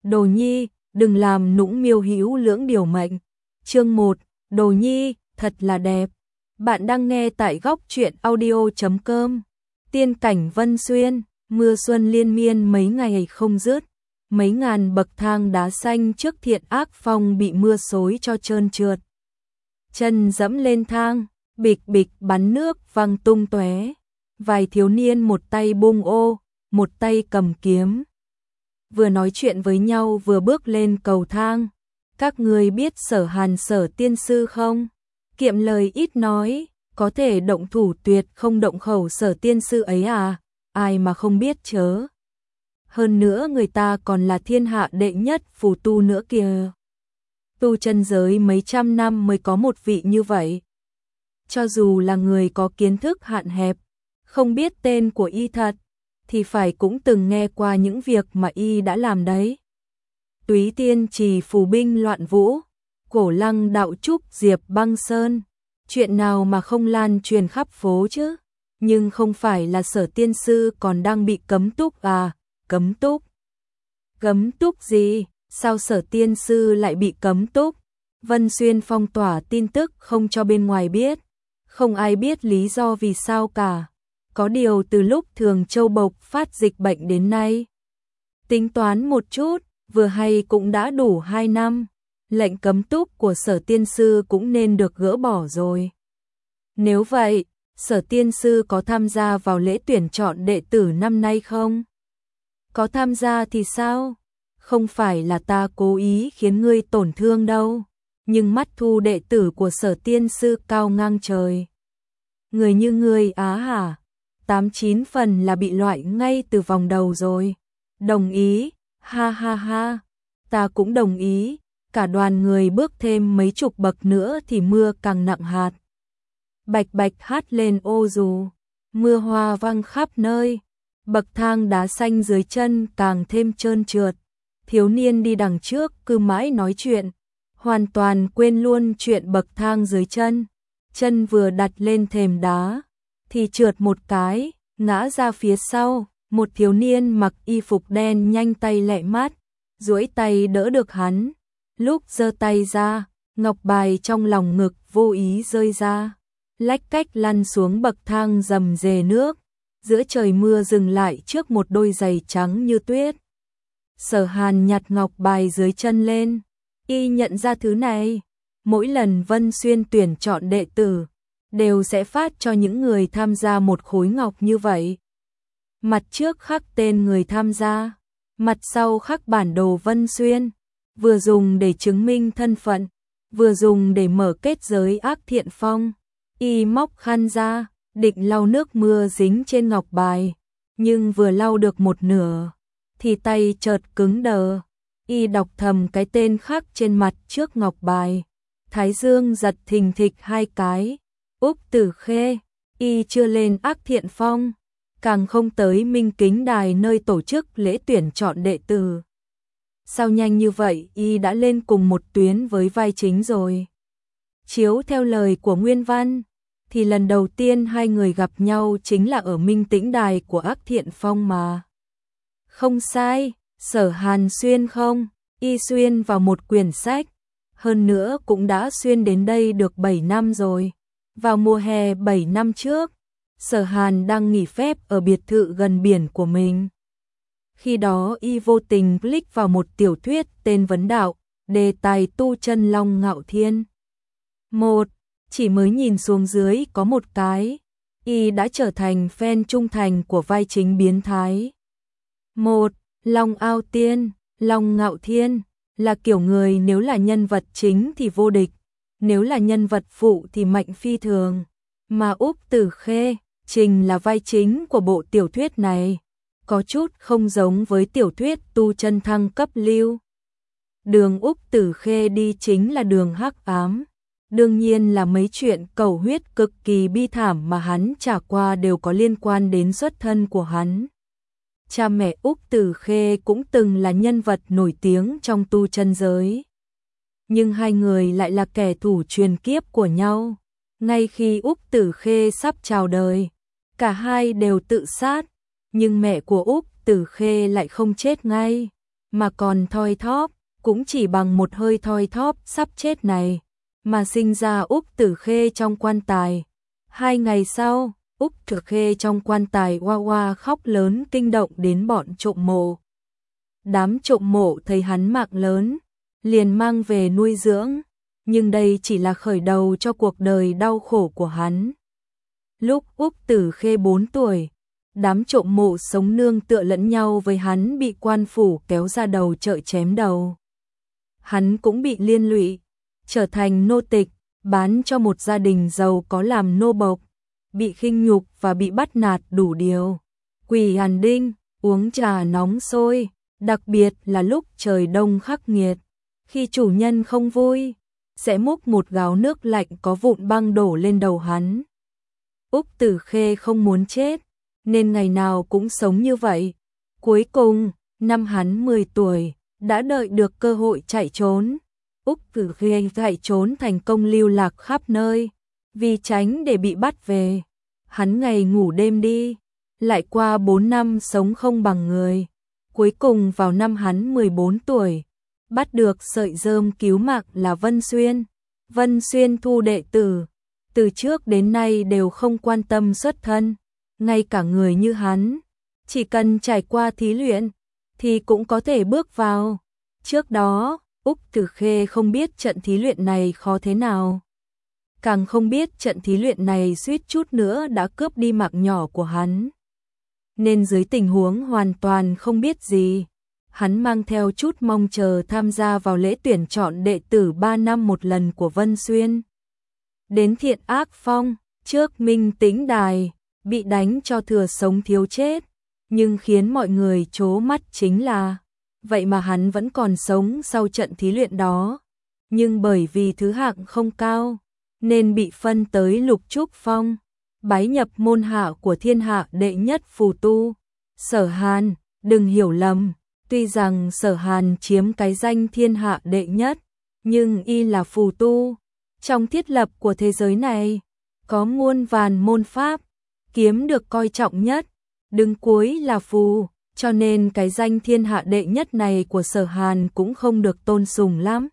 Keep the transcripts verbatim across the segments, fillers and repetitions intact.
Đồ Nhi, đừng làm nũng miêu hữu lưỡng điều mệnh. Chương một, Đồ Nhi, thật là đẹp. Bạn đang nghe tại góc truyện audio chấm com. Tiên cảnh Vân Xuyên, mưa xuân liên miên mấy ngày không dứt. Mấy ngàn bậc thang đá xanh trước Thiện Ác Phong bị mưa xối cho trơn trượt. Chân dẫm lên thang, bịch bịch bắn nước văng tung tóe. Vài thiếu niên một tay bung ô, một tay cầm kiếm. Vừa nói chuyện với nhau vừa bước lên cầu thang. Các người biết Sở Hàn Sở tiên sư không? Kiệm lời ít nói, có thể động thủ tuyệt không động khẩu Sở tiên sư ấy à? Ai mà không biết chớ. Hơn nữa người ta còn là thiên hạ đệ nhất phù tu nữa kìa. Tu chân giới mấy trăm năm mới có một vị như vậy. Cho dù là người có kiến thức hạn hẹp, không biết tên của y thật, thì phải cũng từng nghe qua những việc mà y đã làm đấy. Túy Tiên Trì phù binh loạn vũ, Cổ Lăng đạo trúc diệp băng sơn, chuyện nào mà không lan truyền khắp phố chứ? Nhưng không phải là Sở tiên sư còn đang bị cấm túc à? Cấm túc? Cấm túc gì? Sao Sở tiên sư lại bị cấm túc? Vân Xuyên phong tỏa tin tức không cho bên ngoài biết, không ai biết lý do vì sao cả. Có điều từ lúc Thường Châu bộc phát dịch bệnh đến nay, tính toán một chút, vừa hay cũng đã đủ hai năm, lệnh cấm túc của Sở tiên sư cũng nên được gỡ bỏ rồi. Nếu vậy, Sở tiên sư có tham gia vào lễ tuyển chọn đệ tử năm nay không? Có tham gia thì sao? Không phải là ta cố ý khiến ngươi tổn thương đâu, nhưng mắt thu đệ tử của Sở tiên sư cao ngang trời. Người như ngươi á hả? Tám chín phần là bị loại ngay từ vòng đầu rồi. Đồng ý, ha ha ha, ta cũng đồng ý. Cả đoàn người bước thêm mấy chục bậc nữa thì mưa càng nặng hạt. Bạch bạch hát lên ô dù, mưa hoa văng khắp nơi. Bậc thang đá xanh dưới chân càng thêm trơn trượt. Thiếu niên đi đằng trước cứ mãi nói chuyện, hoàn toàn quên luôn chuyện bậc thang dưới chân. Chân vừa đặt lên thềm đá thì trượt một cái, ngã ra phía sau. Một thiếu niên mặc y phục đen nhanh tay lẹ mắt, duỗi tay đỡ được hắn. Lúc giơ tay ra, ngọc bài trong lòng ngực vô ý rơi ra, lách cách lăn xuống bậc thang rầm rề nước. Giữa trời mưa dừng lại trước một đôi giày trắng như tuyết. Sở Hàn nhặt ngọc bài dưới chân lên, y nhận ra thứ này. Mỗi lần Vân Xuyên tuyển chọn đệ tử, đều sẽ phát cho những người tham gia một khối ngọc như vậy. Mặt trước khắc tên người tham gia, mặt sau khắc bản đồ Vân Xuyên, vừa dùng để chứng minh thân phận, vừa dùng để mở kết giới Ác Thiện Phong. Y móc khăn ra, định lau nước mưa dính trên ngọc bài, nhưng vừa lau được một nửa, thì tay chợt cứng đờ. Y đọc thầm cái tên khắc trên mặt trước ngọc bài. Thái dương giật thình thịch hai cái. Úc Tử Khê, y chưa lên Ác Thiện Phong, càng không tới Minh Kính Đài nơi tổ chức lễ tuyển chọn đệ tử. Sao nhanh như vậy y đã lên cùng một tuyến với vai chính rồi? Chiếu theo lời của Nguyên Văn, thì lần đầu tiên hai người gặp nhau chính là ở Minh Tĩnh Đài của Ác Thiện Phong mà. Không sai, Sở Hàn xuyên không? Y xuyên vào một quyển sách, hơn nữa cũng đã xuyên đến đây được bảy năm rồi. Vào mùa hè bảy năm trước, Sở Hàn đang nghỉ phép ở biệt thự gần biển của mình. Khi đó y vô tình click vào một tiểu thuyết tên Vấn Đạo, đề tài tu chân Long Ngạo Thiên. Một, chỉ mới nhìn xuống dưới có một cái, y đã trở thành fan trung thành của vai chính biến thái. Một, Long Ao Tiên, Long Ngạo Thiên, là kiểu người nếu là nhân vật chính thì vô địch, nếu là nhân vật phụ thì mạnh phi thường. Mà Úc Tử Khê, Trình là vai chính của bộ tiểu thuyết này, có chút không giống với tiểu thuyết tu chân thăng cấp lưu. Đường Úc Tử Khê đi chính là đường hắc ám. Đương nhiên là mấy chuyện cầu huyết cực kỳ bi thảm mà hắn trải qua đều có liên quan đến xuất thân của hắn. Cha mẹ Úc Tử Khê cũng từng là nhân vật nổi tiếng trong tu chân giới. Nhưng hai người lại là kẻ thù truyền kiếp của nhau. Ngay khi Úc Tử Khê sắp chào đời, cả hai đều tự sát, nhưng mẹ của Úc Tử Khê lại không chết ngay, mà còn thoi thóp, cũng chỉ bằng một hơi thoi thóp sắp chết này, mà sinh ra Úc Tử Khê trong quan tài. Hai ngày sau, Úc Tử Khê trong quan tài oa oa khóc lớn kinh động đến bọn trộm mộ. Đám trộm mộ thấy hắn mạng lớn, liền mang về nuôi dưỡng, nhưng đây chỉ là khởi đầu cho cuộc đời đau khổ của hắn. Lúc Úc Tử Khê bốn tuổi, đám trộm mộ sống nương tựa lẫn nhau với hắn bị quan phủ kéo ra đầu chợ chém đầu. Hắn cũng bị liên lụy, trở thành nô tịch, bán cho một gia đình giàu có làm nô bộc, bị khinh nhục và bị bắt nạt đủ điều. Quỳ Hàn Đinh, uống trà nóng sôi, đặc biệt là lúc trời đông khắc nghiệt, khi chủ nhân không vui, sẽ múc một gáo nước lạnh có vụn băng đổ lên đầu hắn. Úc Tử Khê không muốn chết, nên ngày nào cũng sống như vậy. Cuối cùng, năm hắn mười tuổi, đã đợi được cơ hội chạy trốn. Úc Tử Khê chạy trốn thành công lưu lạc khắp nơi, vì tránh để bị bắt về. Hắn ngày ngủ đêm đi, lại qua bốn năm sống không bằng người. Cuối cùng vào năm hắn mười bốn tuổi, bắt được sợi rơm cứu mạng là Vân Xuyên. Vân Xuyên thu đệ tử, từ trước đến nay đều không quan tâm xuất thân, ngay cả người như hắn, chỉ cần trải qua thí luyện, thì cũng có thể bước vào. Trước đó, Úc Tử Khê không biết trận thí luyện này khó thế nào. Càng không biết trận thí luyện này suýt chút nữa đã cướp đi mạng nhỏ của hắn. Nên dưới tình huống hoàn toàn không biết gì, hắn mang theo chút mong chờ tham gia vào lễ tuyển chọn đệ tử ba năm một lần của Vân Xuyên. Đến Thiện Ác Phong, trước Minh Tĩnh Đài, bị đánh cho thừa sống thiếu chết, nhưng khiến mọi người trố mắt chính là, vậy mà hắn vẫn còn sống sau trận thí luyện đó. Nhưng bởi vì thứ hạng không cao, nên bị phân tới Lục Trúc Phong, bái nhập môn hạ của thiên hạ đệ nhất phù tu, Sở Hàn. Đừng hiểu lầm, tuy rằng Sở Hàn chiếm cái danh thiên hạ đệ nhất, nhưng y là phù tu. Trong thiết lập của thế giới này, có muôn vàn môn pháp, kiếm được coi trọng nhất, đứng cuối là phù, cho nên cái danh thiên hạ đệ nhất này của Sở Hàn cũng không được tôn sùng lắm.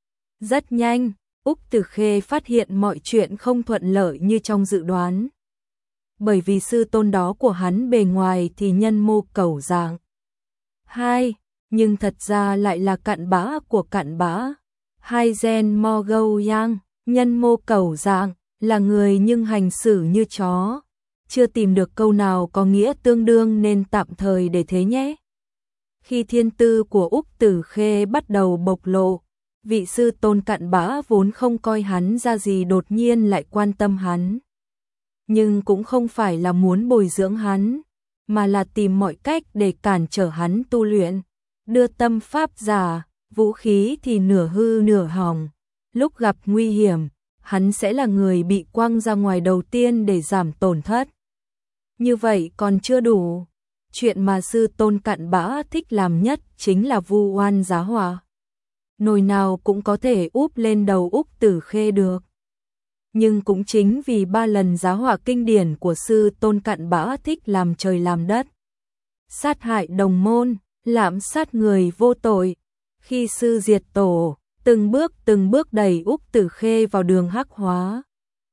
Rất nhanh, Úc Tử Khê phát hiện mọi chuyện không thuận lợi như trong dự đoán. Bởi vì sư tôn đó của hắn bề ngoài thì nhân mô cẩu dạng. Hai, nhưng thật ra lại là cặn bã của cặn bã. Hai gen mo gâu yang, nhân mô cẩu dạng, là người nhưng hành xử như chó. Chưa tìm được câu nào có nghĩa tương đương nên tạm thời để thế nhé. Khi thiên tư của Úc Tử Khê bắt đầu bộc lộ, vị sư tôn cặn bã vốn không coi hắn ra gì đột nhiên lại quan tâm hắn. Nhưng cũng không phải là muốn bồi dưỡng hắn, mà là tìm mọi cách để cản trở hắn tu luyện, đưa tâm pháp giả, vũ khí thì nửa hư nửa hỏng. Lúc gặp nguy hiểm, hắn sẽ là người bị quăng ra ngoài đầu tiên để giảm tổn thất. Như vậy còn chưa đủ, chuyện mà sư tôn cặn bã thích làm nhất chính là vu oan giá họa. Nồi nào cũng có thể úp lên đầu Úc Tử Khê được. Nhưng cũng chính vì ba lần giá họa kinh điển của sư tôn cặn bã thích làm trời làm đất, sát hại đồng môn, lạm sát người vô tội. Khi sư diệt tổ, từng bước từng bước đẩy Úc Tử Khê vào đường hắc hóa.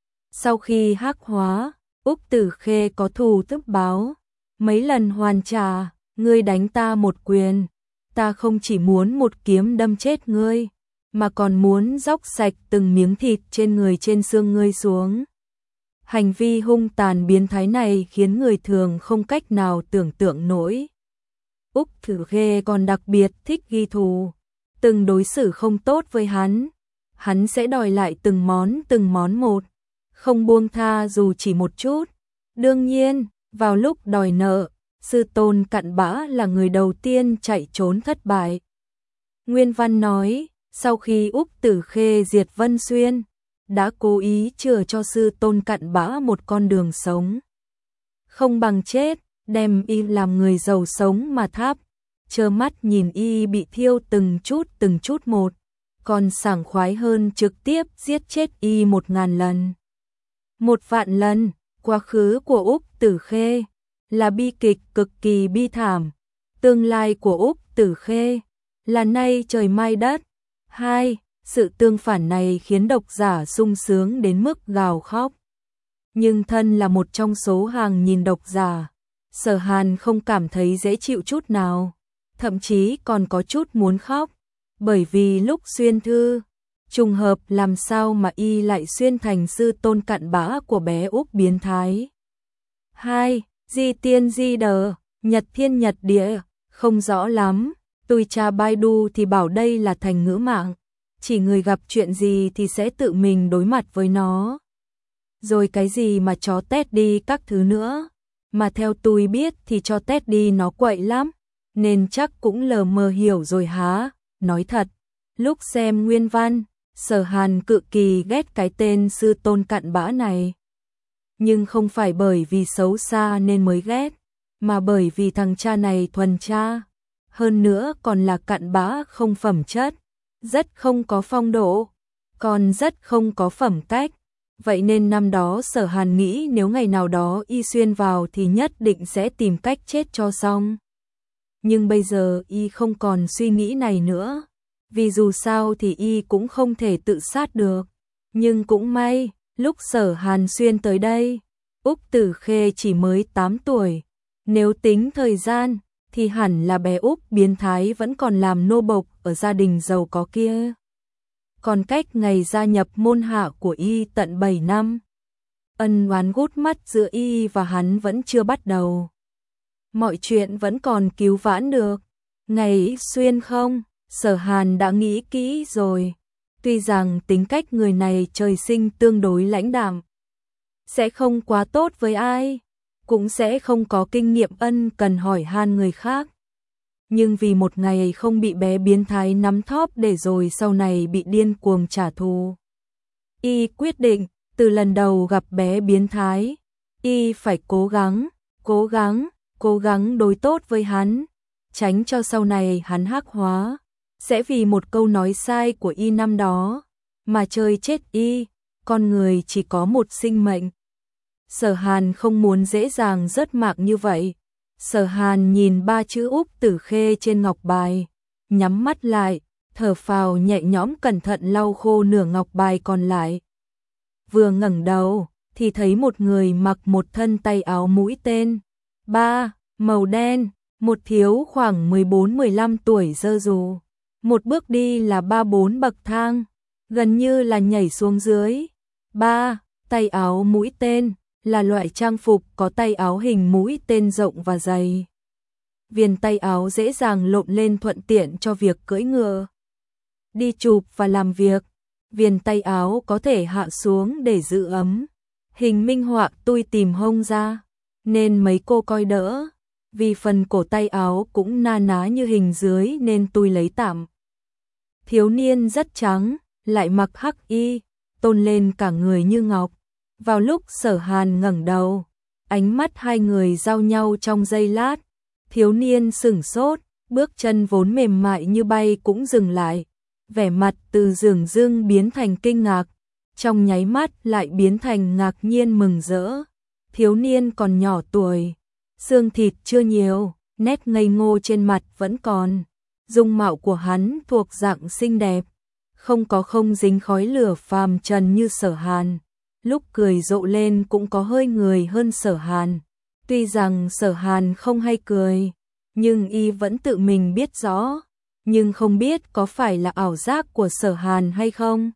Sau khi hắc hóa, Úc Tử Khê có thù tức báo, mấy lần hoàn trả, ngươi đánh ta một quyền, ta không chỉ muốn một kiếm đâm chết ngươi, mà còn muốn róc sạch từng miếng thịt trên người trên xương ngươi xuống. Hành vi hung tàn biến thái này khiến người thường không cách nào tưởng tượng nổi. Úc Tử Khê còn đặc biệt thích ghi thù, từng đối xử không tốt với hắn, hắn sẽ đòi lại từng món từng món một, không buông tha dù chỉ một chút. Đương nhiên, vào lúc đòi nợ, sư tôn cặn bã là người đầu tiên chạy trốn thất bại. Nguyên văn nói, sau khi Úc Tử Khê diệt Vân Xuyên, đã cố ý chừa cho sư tôn cặn bã một con đường sống. Không bằng chết, đem y làm người giàu sống mà tháp, trơ mắt nhìn y bị thiêu từng chút từng chút một, còn sảng khoái hơn trực tiếp giết chết y một ngàn lần. Một vạn lần, quá khứ của Úc Tử Khê là bi kịch cực kỳ bi thảm, tương lai của Úc Tử Khê là nay trời mai đất. Hai, sự tương phản này khiến độc giả sung sướng đến mức gào khóc. Nhưng thân là một trong số hàng nghìn độc giả, Sở Hàn không cảm thấy dễ chịu chút nào, thậm chí còn có chút muốn khóc, bởi vì lúc xuyên thư, trùng hợp làm sao mà y lại xuyên thành sư tôn cặn bã của bé Úc biến thái. Hai, di tiên di đờ, nhật thiên nhật địa, không rõ lắm, tôi tra Baidu thì bảo đây là thành ngữ mạng, chỉ người gặp chuyện gì thì sẽ tự mình đối mặt với nó. Rồi cái gì mà chó tét đi các thứ nữa, mà theo tôi biết thì cho tét đi nó quậy lắm, nên chắc cũng lờ mờ hiểu rồi há. Nói thật, lúc xem nguyên văn, Sở Hàn cực kỳ ghét cái tên sư tôn cặn bã này. Nhưng không phải bởi vì xấu xa nên mới ghét, mà bởi vì thằng cha này thuần cha, hơn nữa còn là cặn bã không phẩm chất, rất không có phong độ, còn rất không có phẩm cách. Vậy nên năm đó Sở Hàn nghĩ nếu ngày nào đó y xuyên vào thì nhất định sẽ tìm cách chết cho xong. Nhưng bây giờ y không còn suy nghĩ này nữa, vì dù sao thì y cũng không thể tự sát được. Nhưng cũng may, lúc Sở Hàn xuyên tới đây, Úc Tử Khê chỉ mới tám tuổi. Nếu tính thời gian, thì hẳn là bé Úc biến thái vẫn còn làm nô bộc ở gia đình giàu có kia. Còn cách ngày gia nhập môn hạ của y tận bảy năm. Ân oán gút mắt giữa y và hắn vẫn chưa bắt đầu. Mọi chuyện vẫn còn cứu vãn được. Ngày xuyên không, Sở Hàn đã nghĩ kỹ rồi. Tuy rằng tính cách người này trời sinh tương đối lãnh đạm, sẽ không quá tốt với ai, cũng sẽ không có kinh nghiệm ân cần hỏi han người khác. Nhưng vì một ngày không bị bé biến thái nắm thóp để rồi sau này bị điên cuồng trả thù, y quyết định, từ lần đầu gặp bé biến thái, y phải cố gắng, cố gắng, cố gắng đối tốt với hắn, tránh cho sau này hắn hắc hóa, sẽ vì một câu nói sai của y năm đó, mà chơi chết y. Con người chỉ có một sinh mệnh. Sở Hàn không muốn dễ dàng rớt mạng như vậy. Sở Hàn nhìn ba chữ Úc Tử Khê trên ngọc bài, nhắm mắt lại, thở phào nhẹ nhõm cẩn thận lau khô nửa ngọc bài còn lại. Vừa ngẩng đầu, thì thấy một người mặc một thân tay áo mũi tên ba, màu đen, một thiếu khoảng mười bốn mười lăm tuổi giơ dù. Một bước đi là ba bốn bậc thang, gần như là nhảy xuống dưới. Ba, tay áo mũi tên là loại trang phục có tay áo hình mũi tên rộng và dày. Viền tay áo dễ dàng lộn lên thuận tiện cho việc cưỡi ngựa, đi chụp và làm việc. Viền tay áo có thể hạ xuống để giữ ấm. Hình minh họa tôi tìm hông ra, nên mấy cô coi đỡ. Vì phần cổ tay áo cũng na ná như hình dưới nên tôi lấy tạm. Thiếu niên rất trắng, lại mặc hắc y, tôn lên cả người như ngọc. Vào lúc Sở Hàn ngẩng đầu, ánh mắt hai người giao nhau trong giây lát. Thiếu niên sửng sốt, bước chân vốn mềm mại như bay cũng dừng lại. Vẻ mặt từ dửng dưng biến thành kinh ngạc, trong nháy mắt lại biến thành ngạc nhiên mừng rỡ. Thiếu niên còn nhỏ tuổi, xương thịt chưa nhiều, nét ngây ngô trên mặt vẫn còn. Dung mạo của hắn thuộc dạng xinh đẹp, không có không dính khói lửa phàm trần như Sở Hàn. Lúc cười rộ lên cũng có hơi người hơn Sở Hàn. Tuy rằng Sở Hàn không hay cười, nhưng y vẫn tự mình biết rõ. Nhưng không biết có phải là ảo giác của Sở Hàn hay không,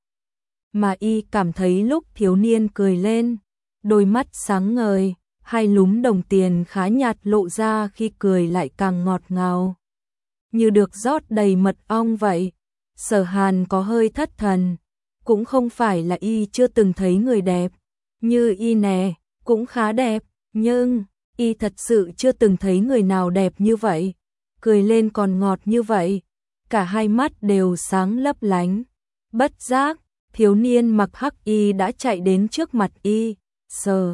mà y cảm thấy lúc thiếu niên cười lên, đôi mắt sáng ngời, hai lúm đồng tiền khá nhạt lộ ra khi cười lại càng ngọt ngào, như được rót đầy mật ong vậy. Sở Hàn có hơi thất thần, cũng không phải là y chưa từng thấy người đẹp như y nè, cũng khá đẹp, nhưng y thật sự chưa từng thấy người nào đẹp như vậy, cười lên còn ngọt như vậy, cả hai mắt đều sáng lấp lánh. Bất giác, thiếu niên mặc hắc y đã chạy đến trước mặt y. Sở,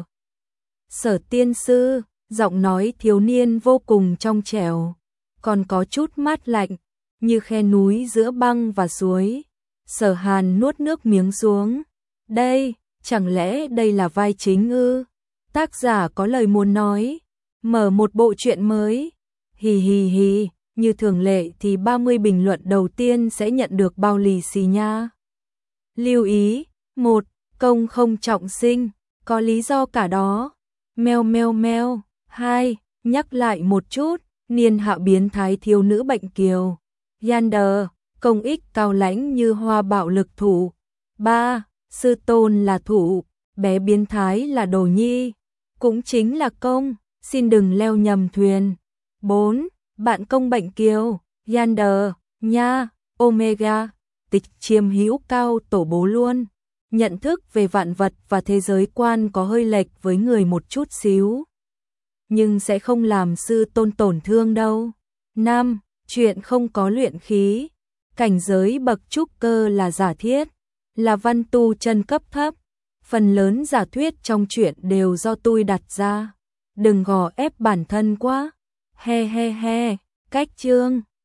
Sở tiên sư, giọng nói thiếu niên vô cùng trong trẻo, còn có chút mát lạnh, như khe núi giữa băng và suối. Sở Hàn nuốt nước miếng xuống. Đây, chẳng lẽ đây là vai chính ư? Tác giả có lời muốn nói, mở một bộ truyện mới. Hì hì hì, như thường lệ thì ba mươi bình luận đầu tiên sẽ nhận được bao lì xì nha. Lưu ý, một. Công không trọng sinh, có lý do cả đó. Meo meo meo. hai. Nhắc lại một chút, niên hạ biến thái thiếu nữ bệnh kiều. Yander, công ích cao lãnh như hoa bạo lực thủ. ba. Sư tôn là thủ, bé biến thái là đồ nhi, cũng chính là công, xin đừng leo nhầm thuyền. bốn. Bạn công bệnh kiều, Yander, nha, Omega, tịch chiêm hữu cao tổ bố luôn. Nhận thức về vạn vật và thế giới quan có hơi lệch với người một chút xíu, nhưng sẽ không làm sư tôn tổn thương đâu. năm. Chuyện không có luyện khí, cảnh giới bậc trúc cơ là giả thiết, là văn tu chân cấp thấp, phần lớn giả thuyết trong chuyện đều do tôi đặt ra. Đừng gò ép bản thân quá. He he he, cách chương